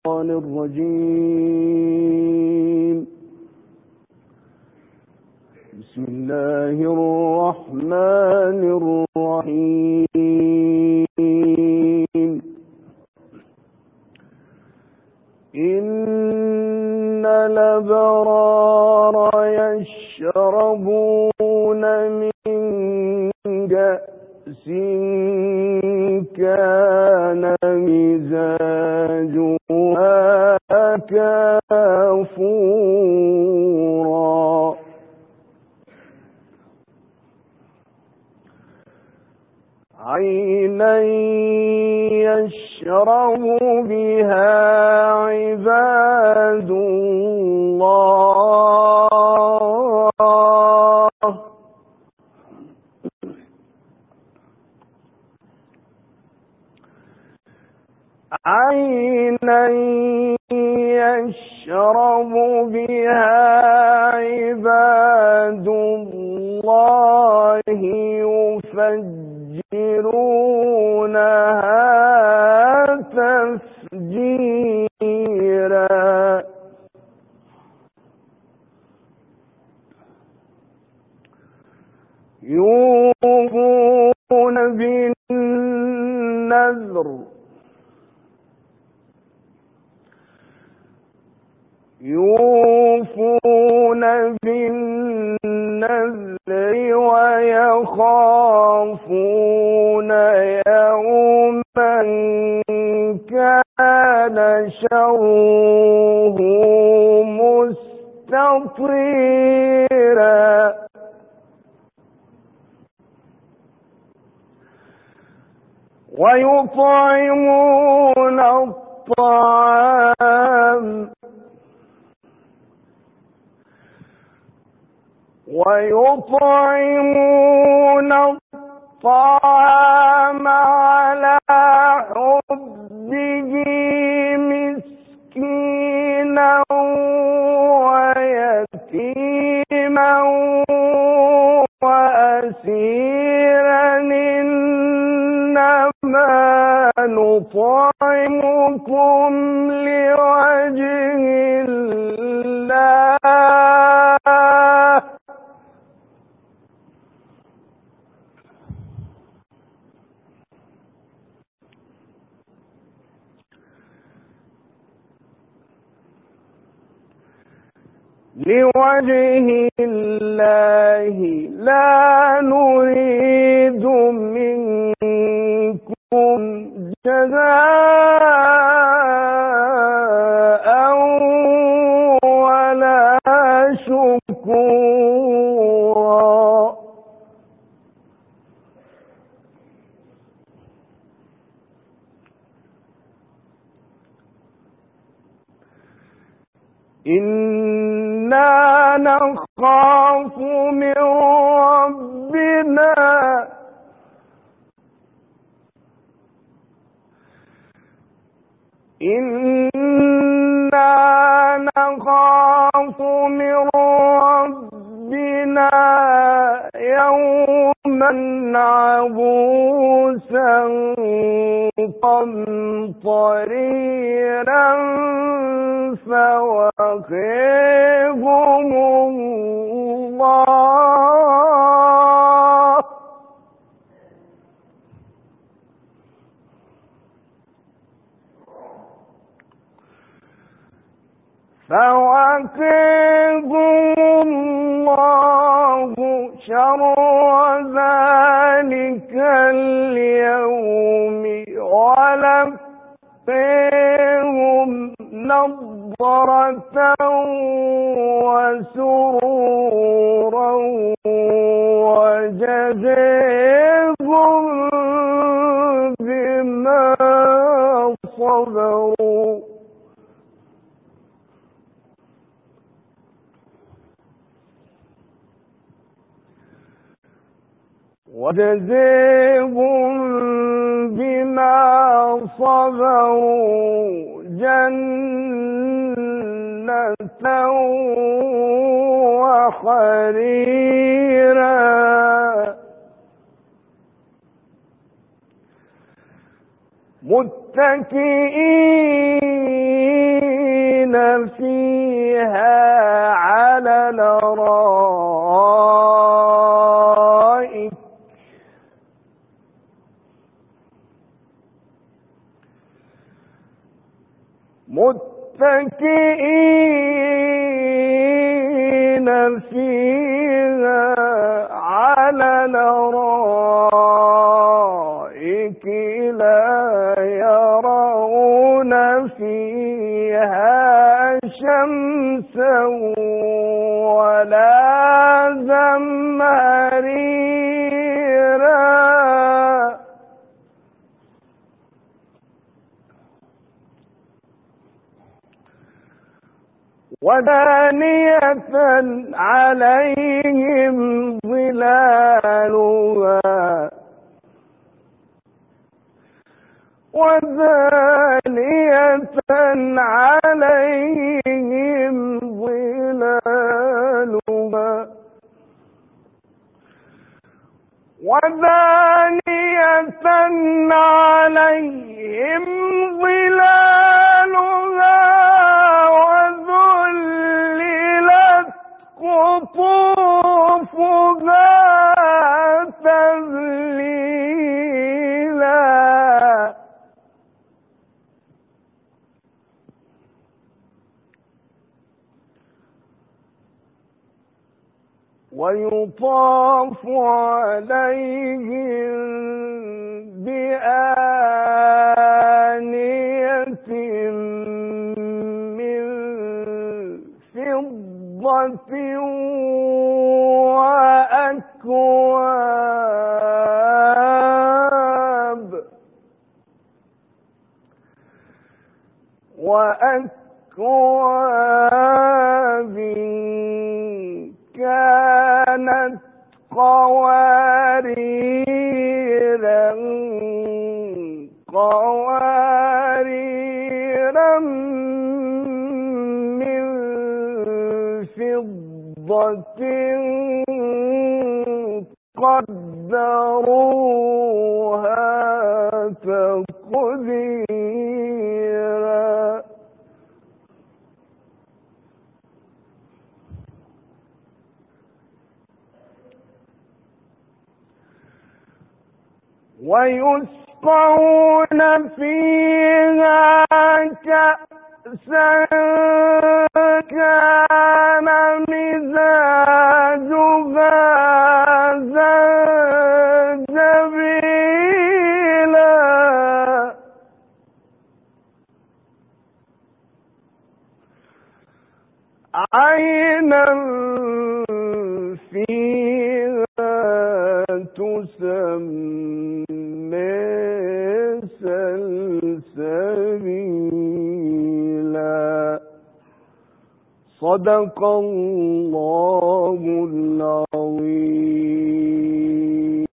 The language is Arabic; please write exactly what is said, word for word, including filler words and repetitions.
الرجيم. بسم الله الرحمن الرحيم. إن الأبرار يشربون من كأس كان مزاجها كافورا عينا يشرب بها عباد الله عينا يشرب بها عباد الله يفجرونها تفجيرا يوفون بالنذر يوفون بالنذر ويخافون يوما كان شره مستطيرا ويطعمون الطعام ويطعمون الطعام على حبه مسكينا ويتيما وأسيرا إنما نطعمكم لوجه الله لوجه الله لا نريد منكم جزاء ولا شكورا إنا نخاف من ربنا إنا نخاف من ربنا يوما عبوسا قمطريرا فوقيهم الله فوقيهم الله شر ذلك اليوم ولقيهم نضرة وسرورا وجزاهم بما صبروا وجزاهم بما صبروا جنة وحريرا متكئين متكئين فيها على الأرائك لا يرون فيها شمسا ولا زمهريرا ودانية عليهم ظلالها ودانية عليهم ظلالها ودانية عليهم ظلالها وذللت قطوفها تذليلا ويطاف عليهم بآنية من فضة وأكواب وأكواب كانت قواريرا قواريرا من فضة قدروها تقديرا ويسقون فيها كأسا كان مزاجها زنجبيلا عينا فيها تسمى سلسبيلا صدق الله العظيم.